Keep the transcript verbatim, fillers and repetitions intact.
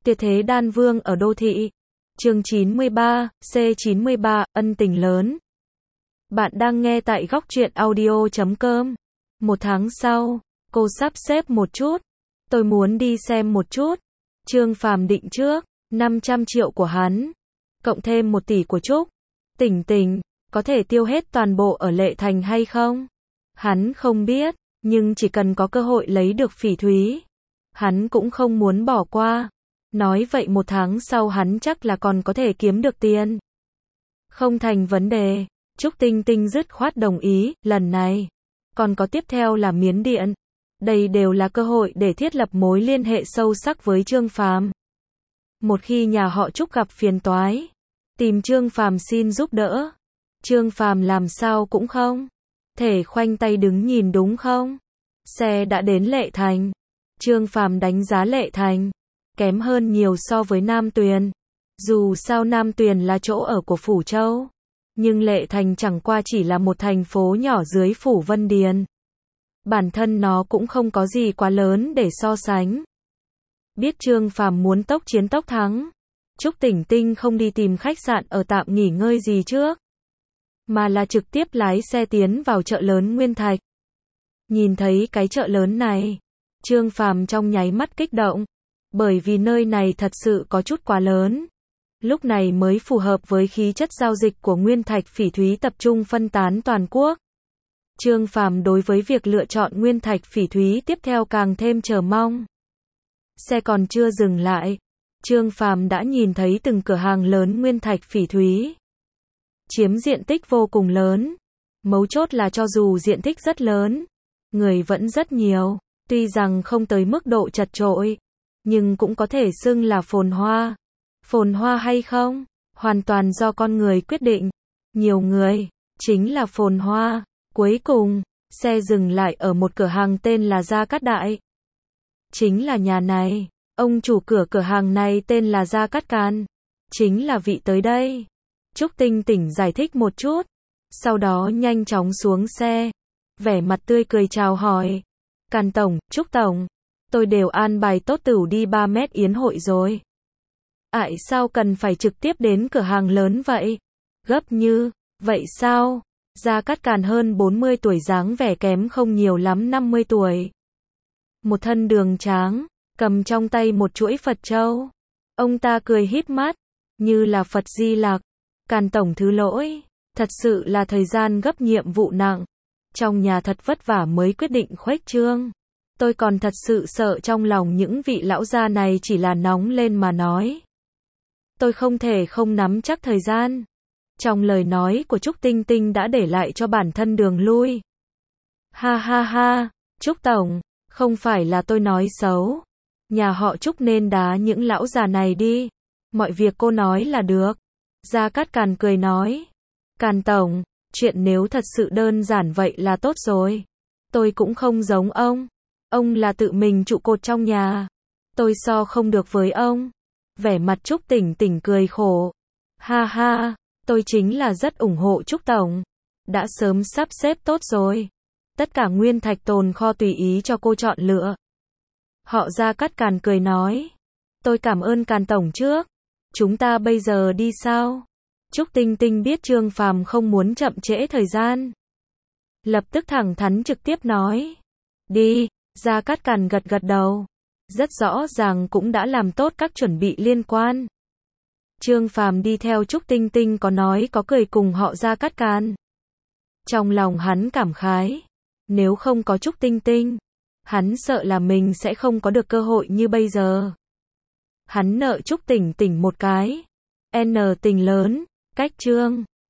Tuyệt thế đan vương ở đô thị. Chương chín mươi ba, C chín mươi ba, ân tình lớn. Bạn đang nghe tại góc truyện audio chấm com. Một tháng sau, cô sắp xếp một chút. Tôi muốn đi xem một chút. Trương Phàm định trước, năm trăm triệu của hắn. Cộng thêm một tỷ của Trúc. Tỉnh tỉnh, có thể tiêu hết toàn bộ ở Lệ Thành hay không? Hắn không biết, nhưng chỉ cần có cơ hội lấy được Phỉ Thúy. Hắn cũng không muốn bỏ qua. Nói vậy một tháng sau hắn chắc là còn có thể kiếm được tiền. Không thành vấn đề. Trúc Tinh Tinh dứt khoát đồng ý, lần này. Còn có tiếp theo là Miến Điện. Đây đều là cơ hội để thiết lập mối liên hệ sâu sắc với Trương Phàm. Một khi nhà họ Trúc gặp phiền toái, tìm Trương Phàm xin giúp đỡ. Trương Phàm làm sao cũng không thể khoanh tay đứng nhìn đúng không? Xe đã đến Lệ Thành. Trương Phàm đánh giá Lệ Thành kém hơn nhiều so với Nam Tuyền. Dù sao Nam Tuyền là chỗ ở của Phủ Châu, nhưng Lệ Thành chẳng qua chỉ là một thành phố nhỏ dưới Phủ Vân Điền. Bản thân nó cũng không có gì quá lớn để so sánh. Biết Trương Phàm muốn tốc chiến tốc thắng, Trúc Tỉnh Tinh không đi tìm khách sạn ở tạm nghỉ ngơi gì trước, mà là trực tiếp lái xe tiến vào chợ lớn Nguyên Thạch. Nhìn thấy cái chợ lớn này, Trương Phàm trong nháy mắt kích động, bởi vì nơi này thật sự có chút quá lớn. Lúc này mới phù hợp với khí chất giao dịch của Nguyên Thạch Phỉ Thúy tập trung phân tán toàn quốc. Trương Phàm đối với việc lựa chọn Nguyên Thạch Phỉ Thúy tiếp theo càng thêm chờ mong. Xe còn chưa dừng lại, Trương Phàm đã nhìn thấy từng cửa hàng lớn Nguyên Thạch Phỉ Thúy. Chiếm diện tích vô cùng lớn. Mấu chốt là cho dù diện tích rất lớn, người vẫn rất nhiều. Tuy rằng không tới mức độ chật chội, nhưng cũng có thể xưng là phồn hoa. Phồn hoa hay không, hoàn toàn do con người quyết định. Nhiều người, chính là phồn hoa. Cuối cùng, xe dừng lại ở một cửa hàng tên là Gia Cát Đại. Chính là nhà này. Ông chủ cửa cửa hàng này tên là Gia Cát Càn. Chính là vị tới đây. Trúc Tinh Tỉnh giải thích một chút. Sau đó nhanh chóng xuống xe. Vẻ mặt tươi cười chào hỏi. Càn Tổng, Trúc Tổng. Tôi đều an bài tốt tửu đi ba mét yến hội rồi. Ại sao cần phải trực tiếp đến cửa hàng lớn vậy? Gấp như, vậy sao? Gia Cát Càn hơn bốn mươi tuổi dáng vẻ kém không nhiều lắm năm mươi tuổi. Một thân đường tráng, cầm trong tay một chuỗi Phật châu. Ông ta cười híp mắt, như là Phật Di Lặc. Càn Tổng thứ lỗi, thật sự là thời gian gấp nhiệm vụ nặng. Trong nhà thật vất vả mới quyết định khuếch trương. Tôi còn thật sự sợ trong lòng những vị lão gia này chỉ là nóng lên mà nói. Tôi không thể không nắm chắc thời gian. Trong lời nói của Trúc Tinh Tinh đã để lại cho bản thân đường lui. Ha ha ha, Trúc Tổng, không phải là tôi nói xấu. Nhà họ Trúc nên đá những lão già này đi. Mọi việc cô nói là được. Gia Cát Càn cười nói. Càn Tổng, chuyện nếu thật sự đơn giản vậy là tốt rồi. Tôi cũng không giống ông. Ông là tự mình trụ cột trong nhà. Tôi so không được với ông. Vẻ mặt Trúc Tỉnh Tỉnh cười khổ. Ha ha, tôi chính là rất ủng hộ Trúc Tổng. Đã sớm sắp xếp tốt rồi. Tất cả nguyên thạch tồn kho tùy ý cho cô chọn lựa. Họ Gia Cát Càn cười nói. Tôi cảm ơn Càn Tổng trước. Chúng ta bây giờ đi sao? Trúc Tinh Tinh biết Trương Phàm không muốn chậm trễ thời gian. Lập tức thẳng thắn trực tiếp nói. Đi, Gia Cát Càn gật gật đầu. Rất rõ ràng cũng đã làm tốt các chuẩn bị liên quan. Trương Phàm đi theo Trúc Tinh Tinh có nói có cười cùng họ Gia Cát Càn. Trong lòng hắn cảm khái. Nếu không có Trúc Tinh Tinh, hắn sợ là mình sẽ không có được cơ hội như bây giờ. Hắn nợ Trúc Tỉnh Tỉnh một cái. N tình lớn, cách Trương